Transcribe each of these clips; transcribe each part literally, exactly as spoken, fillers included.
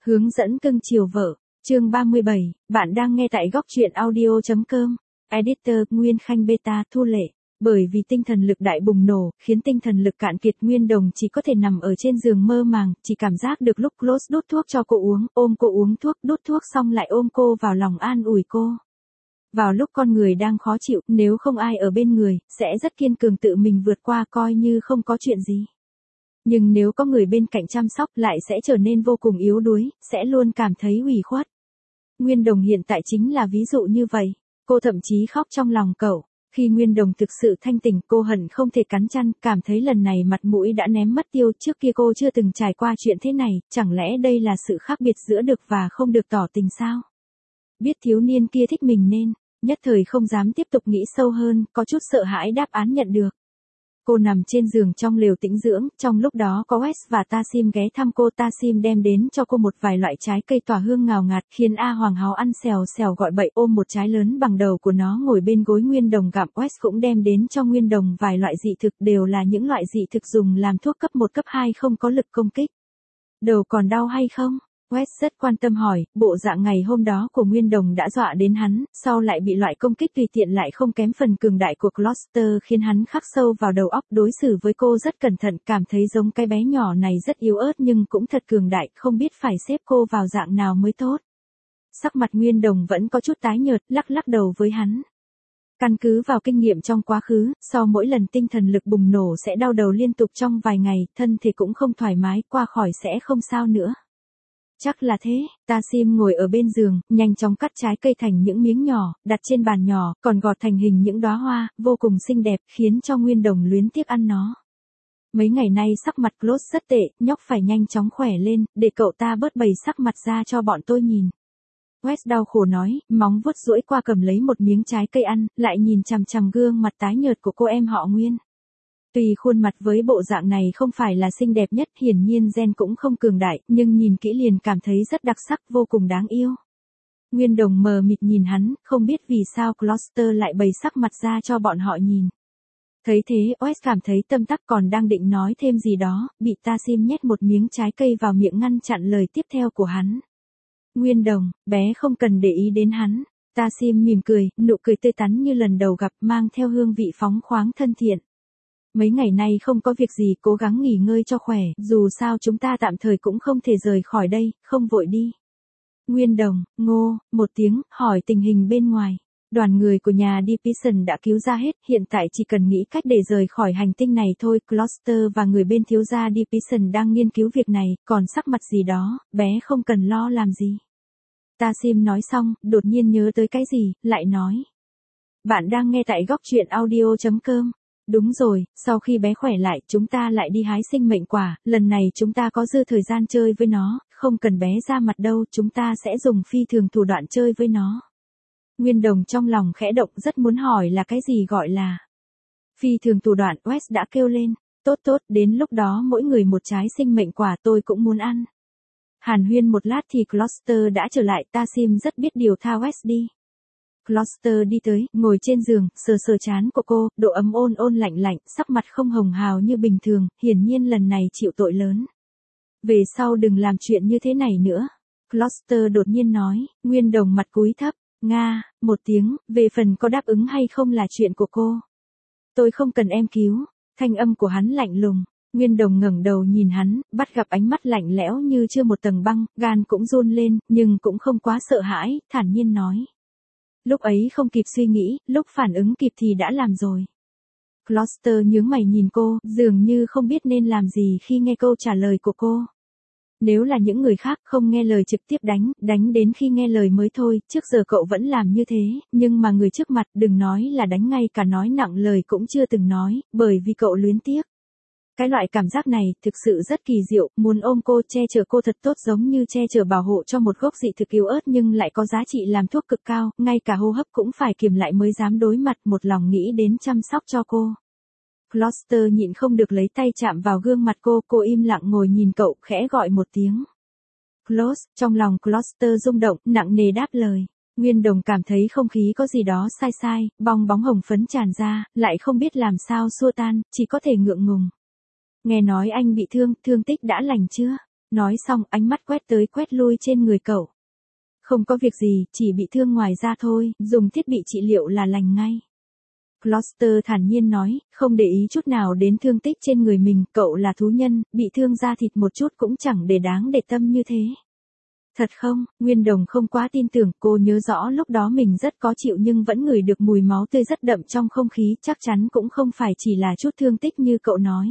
Hướng dẫn cưng chiều vợ. Chương ba mươi bảy, bạn đang nghe tại góc truyện audio chấm com. Editor Nguyên Khanh Beta Thu Lệ. Bởi vì tinh thần lực đại bùng nổ, khiến tinh thần lực cạn kiệt, Nguyên Đồng chỉ có thể nằm ở trên giường mơ màng, chỉ cảm giác được lúc Close đút thuốc cho cô uống, ôm cô uống thuốc, đút thuốc xong lại ôm cô vào lòng an ủi cô. Vào lúc con người đang khó chịu, nếu không ai ở bên người, sẽ rất kiên cường tự mình vượt qua coi như không có chuyện gì. Nhưng nếu có người bên cạnh chăm sóc lại sẽ trở nên vô cùng yếu đuối, sẽ luôn cảm thấy ủy khuất. Nguyên Đồng hiện tại chính là ví dụ như vậy. Cô thậm chí khóc trong lòng cậu. Khi Nguyên Đồng thực sự thanh tỉnh, cô hận không thể cắn chăn, cảm thấy lần này mặt mũi đã ném mất tiêu, trước kia cô chưa từng trải qua chuyện thế này, chẳng lẽ đây là sự khác biệt giữa được và không được tỏ tình sao? Biết thiếu niên kia thích mình nên, nhất thời không dám tiếp tục nghĩ sâu hơn, có chút sợ hãi đáp án nhận được. Cô nằm trên giường trong lều tĩnh dưỡng, trong lúc đó có Wes và Tasim ghé thăm cô. Tasim đem đến cho cô một vài loại trái cây tỏa hương ngào ngạt, khiến A Hoàng háo ăn xèo xèo gọi bậy, ôm một trái lớn bằng đầu của nó ngồi bên gối Nguyên Đồng gặm. Wes cũng đem đến cho Nguyên Đồng vài loại dị thực, đều là những loại dị thực dùng làm thuốc cấp một cấp hai không có lực công kích. Đầu còn đau hay không? Wes rất quan tâm hỏi, bộ dạng ngày hôm đó của Nguyên Đồng đã dọa đến hắn, sau lại bị loại công kích tùy tiện lại không kém phần cường đại của Gloucester khiến hắn khắc sâu vào đầu óc, đối xử với cô rất cẩn thận, cảm thấy giống cái bé nhỏ này rất yếu ớt nhưng cũng thật cường đại, không biết phải xếp cô vào dạng nào mới tốt. Sắc mặt Nguyên Đồng vẫn có chút tái nhợt, lắc lắc đầu với hắn. Căn cứ vào kinh nghiệm trong quá khứ, sau mỗi lần tinh thần lực bùng nổ sẽ đau đầu liên tục trong vài ngày, thân thể cũng không thoải mái, qua khỏi sẽ không sao nữa. Chắc là thế. Tasim ngồi ở bên giường, nhanh chóng cắt trái cây thành những miếng nhỏ, đặt trên bàn nhỏ, còn gọt thành hình những đóa hoa, vô cùng xinh đẹp, khiến cho Nguyên Đồng luyến tiếc ăn nó. Mấy ngày nay sắc mặt Close rất tệ, nhóc phải nhanh chóng khỏe lên, để cậu ta bớt bày sắc mặt ra cho bọn tôi nhìn. Wes đau khổ nói, móng vuốt duỗi qua cầm lấy một miếng trái cây ăn, lại nhìn chằm chằm gương mặt tái nhợt của cô em họ Nguyên. Tuy khuôn mặt với bộ dạng này không phải là xinh đẹp nhất, hiển nhiên gen cũng không cường đại, nhưng nhìn kỹ liền cảm thấy rất đặc sắc, vô cùng đáng yêu. Nguyên Đồng mờ mịt nhìn hắn, không biết vì sao Gloucester lại bày sắc mặt ra cho bọn họ nhìn. Thấy thế, Wes cảm thấy tâm tắc, còn đang định nói thêm gì đó, bị Tasim nhét một miếng trái cây vào miệng ngăn chặn lời tiếp theo của hắn. Nguyên Đồng, bé không cần để ý đến hắn. Tasim mỉm cười, nụ cười tươi tắn như lần đầu gặp, mang theo hương vị phóng khoáng thân thiện. Mấy ngày nay không có việc gì, cố gắng nghỉ ngơi cho khỏe, dù sao chúng ta tạm thời cũng không thể rời khỏi đây, không vội đi. Nguyên Đồng, ngô, một tiếng, hỏi tình hình bên ngoài. Đoàn người của nhà Division đã cứu ra hết, hiện tại chỉ cần nghĩ cách để rời khỏi hành tinh này thôi. Gloucester và người bên thiếu gia Division đang nghiên cứu việc này, còn sắc mặt gì đó, bé không cần lo làm gì. Tasim nói xong, đột nhiên nhớ tới cái gì, lại nói. Bạn đang nghe tại góc truyện audio chấm com. Đúng rồi, sau khi bé khỏe lại, chúng ta lại đi hái sinh mệnh quả, lần này chúng ta có dư thời gian chơi với nó, không cần bé ra mặt đâu, chúng ta sẽ dùng phi thường thủ đoạn chơi với nó. Nguyên Đồng trong lòng khẽ động, rất muốn hỏi là cái gì gọi là phi thường thủ đoạn. Wes đã kêu lên, tốt tốt, đến lúc đó mỗi người một trái sinh mệnh quả, tôi cũng muốn ăn. Hàn huyên một lát thì Gloucester đã trở lại, Tasim rất biết điều tha Wes đi. Gloucester đi tới, ngồi trên giường, sờ sờ trán của cô, độ ấm ôn ôn lạnh lạnh, sắc mặt không hồng hào như bình thường, hiển nhiên lần này chịu tội lớn. Về sau đừng làm chuyện như thế này nữa. Gloucester đột nhiên nói. Nguyên Đồng mặt cúi thấp, nga, một tiếng, về phần có đáp ứng hay không là chuyện của cô. Tôi không cần em cứu. Thanh âm của hắn lạnh lùng. Nguyên Đồng ngẩng đầu nhìn hắn, bắt gặp ánh mắt lạnh lẽo như chưa một tầng băng, gan cũng run lên, nhưng cũng không quá sợ hãi, thản nhiên nói. Lúc ấy không kịp suy nghĩ, lúc phản ứng kịp thì đã làm rồi. Gloucester nhướng mày nhìn cô, dường như không biết nên làm gì khi nghe câu trả lời của cô. Nếu là những người khác không nghe lời trực tiếp đánh, đánh đến khi nghe lời mới thôi, trước giờ cậu vẫn làm như thế, nhưng mà người trước mặt đừng nói là đánh, ngay cả nói nặng lời cũng chưa từng nói, bởi vì cậu luyến tiếc. Cái loại cảm giác này thực sự rất kỳ diệu, muốn ôm cô, che chở cô thật tốt, giống như che chở bảo hộ cho một gốc dị thực yếu ớt nhưng lại có giá trị làm thuốc cực cao, ngay cả hô hấp cũng phải kiềm lại mới dám đối mặt, một lòng nghĩ đến chăm sóc cho cô. Gloucester nhịn không được lấy tay chạm vào gương mặt cô, cô im lặng ngồi nhìn cậu, khẽ gọi một tiếng. Close, trong lòng Gloucester rung động, nặng nề đáp lời. Nguyên Đồng cảm thấy không khí có gì đó sai sai, bong bóng hồng phấn tràn ra, lại không biết làm sao xua tan, chỉ có thể ngượng ngùng. Nghe nói anh bị thương, thương tích đã lành chưa? Nói xong ánh mắt quét tới quét lui trên người cậu. Không có việc gì, chỉ bị thương ngoài da thôi, dùng thiết bị trị liệu là lành ngay. Gloucester thản nhiên nói, không để ý chút nào đến thương tích trên người mình, cậu là thú nhân, bị thương da thịt một chút cũng chẳng để đáng để tâm như thế. Thật không? Nguyên Đồng không quá tin tưởng, cô nhớ rõ lúc đó mình rất có chịu nhưng vẫn ngửi được mùi máu tươi rất đậm trong không khí, chắc chắn cũng không phải chỉ là chút thương tích như cậu nói.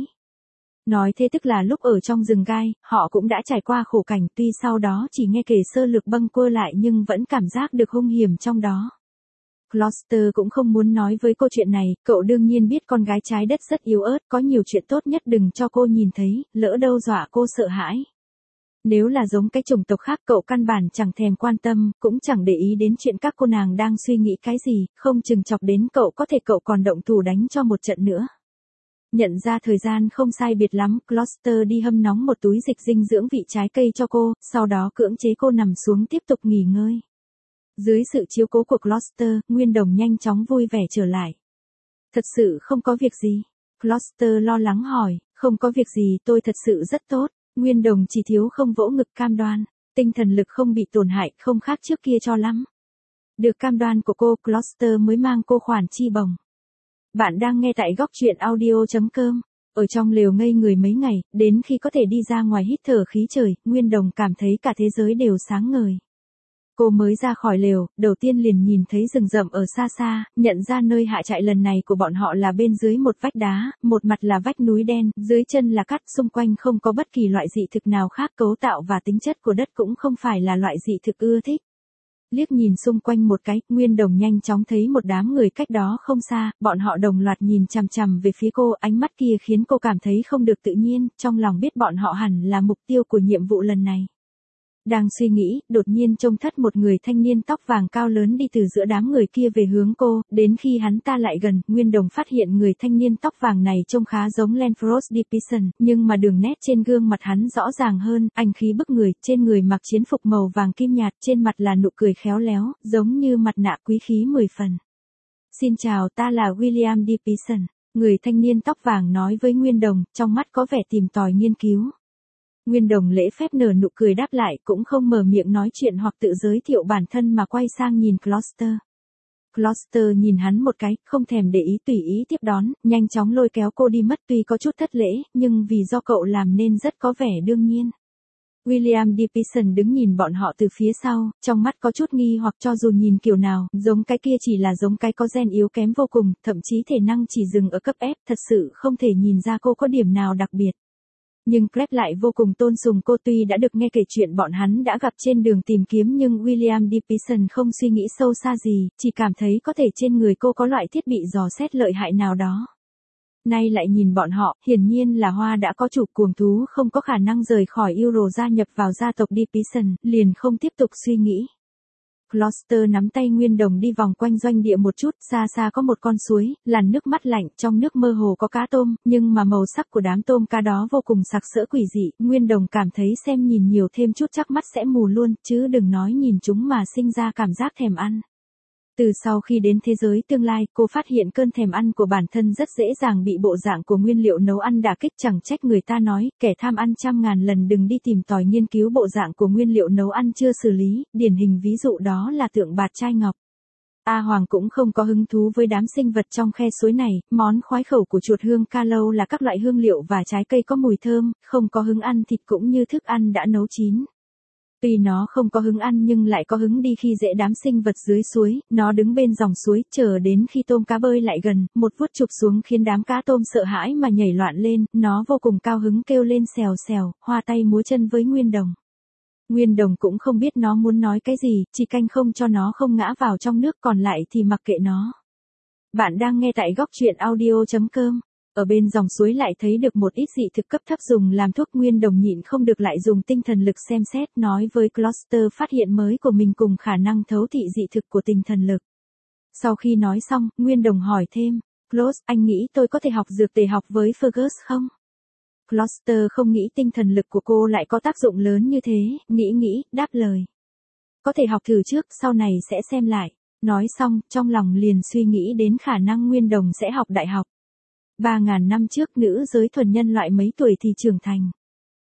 Nói thế tức là lúc ở trong rừng gai, họ cũng đã trải qua khổ cảnh, tuy sau đó chỉ nghe kể sơ lược bâng quơ lại nhưng vẫn cảm giác được hung hiểm trong đó. Gloucester cũng không muốn nói với cô chuyện này, cậu đương nhiên biết con gái trái đất rất yếu ớt, có nhiều chuyện tốt nhất đừng cho cô nhìn thấy, lỡ đâu dọa cô sợ hãi. Nếu là giống cái chủng tộc khác cậu căn bản chẳng thèm quan tâm, cũng chẳng để ý đến chuyện các cô nàng đang suy nghĩ cái gì, không chừng chọc đến cậu có thể cậu còn động thủ đánh cho một trận nữa. Nhận ra thời gian không sai biệt lắm, Gloucester đi hâm nóng một túi dịch dinh dưỡng vị trái cây cho cô, sau đó cưỡng chế cô nằm xuống tiếp tục nghỉ ngơi. Dưới sự chiếu cố của Gloucester, Nguyên Đồng nhanh chóng vui vẻ trở lại. Thật sự không có việc gì? Gloucester lo lắng hỏi, không có việc gì, tôi thật sự rất tốt. Nguyên Đồng chỉ thiếu không vỗ ngực cam đoan, tinh thần lực không bị tổn hại, không khác trước kia cho lắm. Được cam đoan của cô, Gloucester mới mang cô khoản chi bồng. Bạn đang nghe tại góc truyện audio chấm com. Ở trong lều ngây người mấy ngày, đến khi có thể đi ra ngoài hít thở khí trời, Nguyên Đồng cảm thấy cả thế giới đều sáng ngời. Cô mới ra khỏi lều, đầu tiên liền nhìn thấy rừng rậm ở xa xa, nhận ra nơi hạ trại lần này của bọn họ là bên dưới một vách đá, một mặt là vách núi đen, dưới chân là cát, xung quanh không có bất kỳ loại dị thực nào khác, cấu tạo và tính chất của đất cũng không phải là loại dị thực ưa thích. Liếc nhìn xung quanh một cái, Nguyên Đồng nhanh chóng thấy một đám người cách đó không xa, bọn họ đồng loạt nhìn chằm chằm về phía cô, ánh mắt kia khiến cô cảm thấy không được tự nhiên, trong lòng biết bọn họ hẳn là mục tiêu của nhiệm vụ lần này. Đang suy nghĩ, đột nhiên trông thất một người thanh niên tóc vàng cao lớn đi từ giữa đám người kia về hướng cô, đến khi hắn ta lại gần, Nguyên Đồng phát hiện người thanh niên tóc vàng này trông khá giống Lanfros Dickinson, nhưng mà đường nét trên gương mặt hắn rõ ràng hơn, anh khí bức người, trên người mặc chiến phục màu vàng kim nhạt, trên mặt là nụ cười khéo léo, giống như mặt nạ quý khí mười phần. Xin chào, ta là William Dickinson, người thanh niên tóc vàng nói với Nguyên Đồng, trong mắt có vẻ tìm tòi nghiên cứu. Nguyên Đồng lễ phép nở nụ cười đáp lại, cũng không mở miệng nói chuyện hoặc tự giới thiệu bản thân mà quay sang nhìn Gloucester. Gloucester nhìn hắn một cái, không thèm để ý, tùy ý tiếp đón, nhanh chóng lôi kéo cô đi mất, tuy có chút thất lễ, nhưng vì do cậu làm nên rất có vẻ đương nhiên. William Dickinson đứng nhìn bọn họ từ phía sau, trong mắt có chút nghi hoặc, cho dù nhìn kiểu nào, giống cái kia chỉ là giống cái có gen yếu kém vô cùng, thậm chí thể năng chỉ dừng ở cấp F, thật sự không thể nhìn ra cô có điểm nào đặc biệt. Nhưng Crab lại vô cùng tôn sùng cô, tuy đã được nghe kể chuyện bọn hắn đã gặp trên đường tìm kiếm nhưng William Dickinson không suy nghĩ sâu xa gì, chỉ cảm thấy có thể trên người cô có loại thiết bị dò xét lợi hại nào đó. Nay lại nhìn bọn họ, hiển nhiên là Hoa đã có chủ, cuồng thú không có khả năng rời khỏi Euro gia nhập vào gia tộc Dickinson, liền không tiếp tục suy nghĩ. Gloucester nắm tay Nguyên Đồng đi vòng quanh doanh địa một chút, xa xa có một con suối, làn nước mắt lạnh, trong nước mơ hồ có cá tôm, nhưng mà màu sắc của đám tôm cá đó vô cùng sặc sỡ quỷ dị, Nguyên Đồng cảm thấy xem nhìn nhiều thêm chút chắc mắt sẽ mù luôn, chứ đừng nói nhìn chúng mà sinh ra cảm giác thèm ăn. Từ sau khi đến thế giới tương lai, cô phát hiện cơn thèm ăn của bản thân rất dễ dàng bị bộ dạng của nguyên liệu nấu ăn đả kích, chẳng trách người ta nói, kẻ tham ăn trăm ngàn lần đừng đi tìm tòi nghiên cứu bộ dạng của nguyên liệu nấu ăn chưa xử lý, điển hình ví dụ đó là tượng bạt trai ngọc. A Hoàng cũng không có hứng thú với đám sinh vật trong khe suối này, món khoái khẩu của chuột hương ca lâu là các loại hương liệu và trái cây có mùi thơm, không có hứng ăn thịt cũng như thức ăn đã nấu chín. Tuy nó không có hứng ăn nhưng lại có hứng đi khi dễ đám sinh vật dưới suối, nó đứng bên dòng suối, chờ đến khi tôm cá bơi lại gần, một vuốt chụp xuống khiến đám cá tôm sợ hãi mà nhảy loạn lên, nó vô cùng cao hứng kêu lên xèo xèo, hoa tay múa chân với Nguyên Đồng. Nguyên Đồng cũng không biết nó muốn nói cái gì, chỉ canh không cho nó không ngã vào trong nước, còn lại thì mặc kệ nó. Bạn đang nghe tại góc truyện audio chấm com. Ở bên dòng suối lại thấy được một ít dị thực cấp thấp dùng làm thuốc, Nguyên Đồng nhịn không được lại dùng tinh thần lực xem xét, nói với Gloucester phát hiện mới của mình cùng khả năng thấu thị dị thực của tinh thần lực. Sau khi nói xong, Nguyên Đồng hỏi thêm, Glouc, anh nghĩ tôi có thể học dược tề học với Fergus không? Gloucester không nghĩ tinh thần lực của cô lại có tác dụng lớn như thế, nghĩ nghĩ, đáp lời. Có thể học thử trước, sau này sẽ xem lại. Nói xong, trong lòng liền suy nghĩ đến khả năng Nguyên Đồng sẽ học đại học. Ba ngàn năm trước nữ giới thuần nhân loại mấy tuổi thì trưởng thành.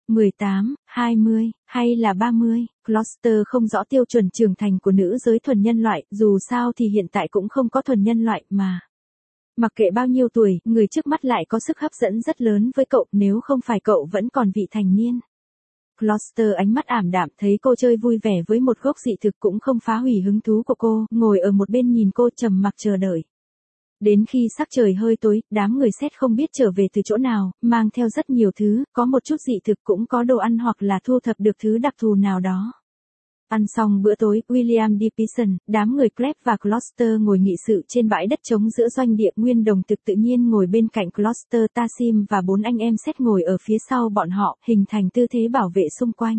mười tám, hai mươi, hay là ba mươi, Gloucester không rõ tiêu chuẩn trưởng thành của nữ giới thuần nhân loại, dù sao thì hiện tại cũng không có thuần nhân loại mà. Mặc kệ bao nhiêu tuổi, người trước mắt lại có sức hấp dẫn rất lớn với cậu, nếu không phải cậu vẫn còn vị thành niên. Gloucester ánh mắt ảm đạm thấy cô chơi vui vẻ với một gốc dị thực cũng không phá hủy hứng thú của cô, ngồi ở một bên nhìn cô trầm mặc chờ đợi. Đến khi sắc trời hơi tối, đám người xét không biết trở về từ chỗ nào, mang theo rất nhiều thứ, có một chút dị thực cũng có đồ ăn hoặc là thu thập được thứ đặc thù nào đó. Ăn xong bữa tối, William Dickinson, đám người Crab và Gloucester ngồi nghị sự trên bãi đất trống giữa doanh địa. Nguyên Đồng Thực tự nhiên ngồi bên cạnh Gloucester, Tassim và bốn anh em xét ngồi ở phía sau bọn họ, hình thành tư thế bảo vệ xung quanh.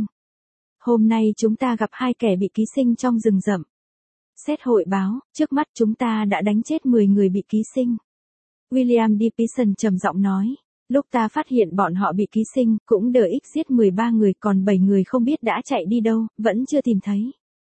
Hôm nay chúng ta gặp hai kẻ bị ký sinh trong rừng rậm. Xét hội báo, trước mắt chúng ta đã đánh chết mười người bị ký sinh. William Dickinson trầm giọng nói. Lúc ta phát hiện bọn họ bị ký sinh, cũng đợi ích giết mười ba người, còn bảy người không biết đã chạy đi đâu, vẫn chưa tìm thấy.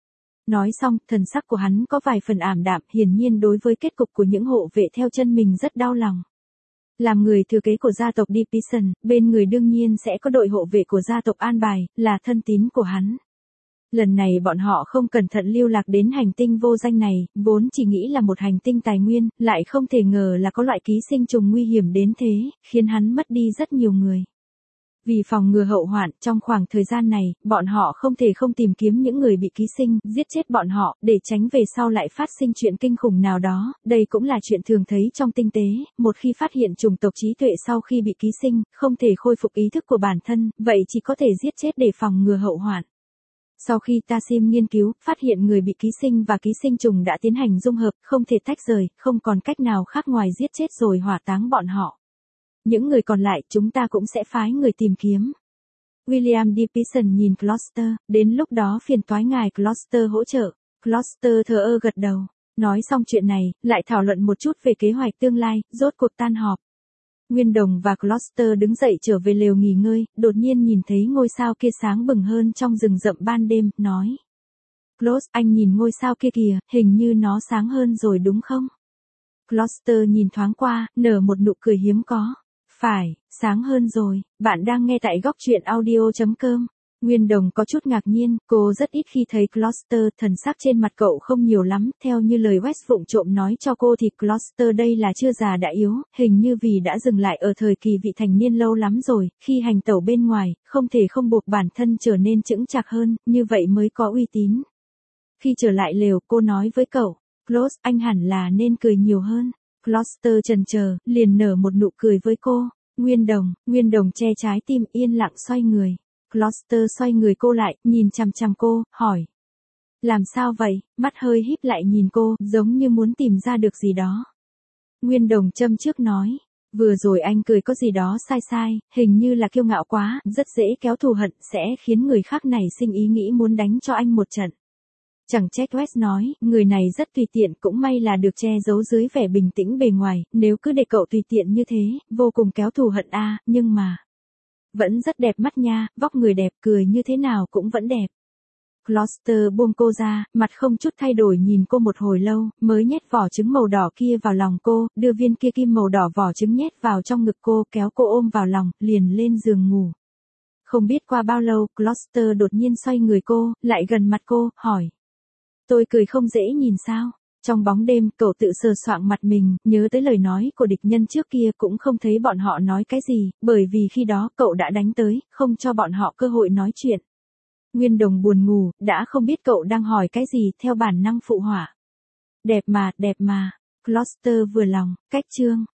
Nói xong, thần sắc của hắn có vài phần ảm đạm, hiển nhiên đối với kết cục của những hộ vệ theo chân mình rất đau lòng. Làm người thừa kế của gia tộc Dickinson, bên người đương nhiên sẽ có đội hộ vệ của gia tộc an bài, là thân tín của hắn. Lần này bọn họ không cẩn thận lưu lạc đến hành tinh vô danh này, vốn chỉ nghĩ là một hành tinh tài nguyên, lại không thể ngờ là có loại ký sinh trùng nguy hiểm đến thế, khiến hắn mất đi rất nhiều người. Vì phòng ngừa hậu hoạn, trong khoảng thời gian này, bọn họ không thể không tìm kiếm những người bị ký sinh, giết chết bọn họ, để tránh về sau lại phát sinh chuyện kinh khủng nào đó. Đây cũng là chuyện thường thấy trong tinh tế, một khi phát hiện chủng tộc trí tuệ sau khi bị ký sinh, không thể khôi phục ý thức của bản thân, vậy chỉ có thể giết chết để phòng ngừa hậu hoạn. Sau khi Tassim nghiên cứu, phát hiện người bị ký sinh và ký sinh trùng đã tiến hành dung hợp, không thể tách rời, không còn cách nào khác ngoài giết chết rồi hỏa táng bọn họ. Những người còn lại chúng ta cũng sẽ phái người tìm kiếm. William Dickinson nhìn Gloucester, đến lúc đó phiền toái ngài Gloucester hỗ trợ. Gloucester thờ ơ gật đầu. Nói xong chuyện này, lại thảo luận một chút về kế hoạch tương lai, rốt cuộc tan họp. Nguyên Đồng và Gloucester đứng dậy trở về lều nghỉ ngơi, đột nhiên nhìn thấy ngôi sao kia sáng bừng hơn trong rừng rậm ban đêm, nói. Gloucester, anh nhìn ngôi sao kia kìa, hình như nó sáng hơn rồi đúng không? Gloucester nhìn thoáng qua, nở một nụ cười hiếm có. Phải, sáng hơn rồi, bạn đang nghe tại góc truyện audio chấm com. Nguyên Đồng có chút ngạc nhiên, cô rất ít khi thấy Gloucester, thần sắc trên mặt cậu không nhiều lắm, theo như lời West vụng trộm nói cho cô thì Gloucester đây là chưa già đã yếu, hình như vì đã dừng lại ở thời kỳ vị thành niên lâu lắm rồi, khi hành tẩu bên ngoài, không thể không buộc bản thân trở nên chững chạc hơn, như vậy mới có uy tín. Khi trở lại lều, cô nói với cậu, Gloucester, anh hẳn là nên cười nhiều hơn. Gloucester chần chờ, liền nở một nụ cười với cô. Nguyên Đồng, Nguyên Đồng che trái tim, yên lặng xoay người. Gloucester xoay người cô lại, nhìn chằm chằm cô, hỏi. Làm sao vậy? Mắt hơi híp lại nhìn cô, giống như muốn tìm ra được gì đó. Nguyên Đồng châm trước nói. Vừa rồi anh cười có gì đó sai sai, hình như là kiêu ngạo quá, rất dễ kéo thù hận, sẽ khiến người khác này sinh ý nghĩ muốn đánh cho anh một trận. Chẳng trách West nói, người này rất tùy tiện, cũng may là được che giấu dưới vẻ bình tĩnh bề ngoài, nếu cứ để cậu tùy tiện như thế, vô cùng kéo thù hận a, à, nhưng mà vẫn rất đẹp mắt nha, vóc người đẹp, cười như thế nào cũng vẫn đẹp. Gloucester buông cô ra, mặt không chút thay đổi nhìn cô một hồi lâu, mới nhét vỏ trứng màu đỏ kia vào lòng cô, đưa viên kia kim màu đỏ vỏ trứng nhét vào trong ngực cô, kéo cô ôm vào lòng, liền lên giường ngủ. Không biết qua bao lâu, Gloucester đột nhiên xoay người cô, lại gần mặt cô, hỏi. Tôi cười không dễ nhìn sao? Trong bóng đêm, cậu tự sờ soạng mặt mình, nhớ tới lời nói của địch nhân trước kia, cũng không thấy bọn họ nói cái gì, bởi vì khi đó cậu đã đánh tới, không cho bọn họ cơ hội nói chuyện. Nguyên Đồng buồn ngủ, đã không biết cậu đang hỏi cái gì, theo bản năng phụ họa. Đẹp mà, đẹp mà. Gloucester vừa lòng, cách chương.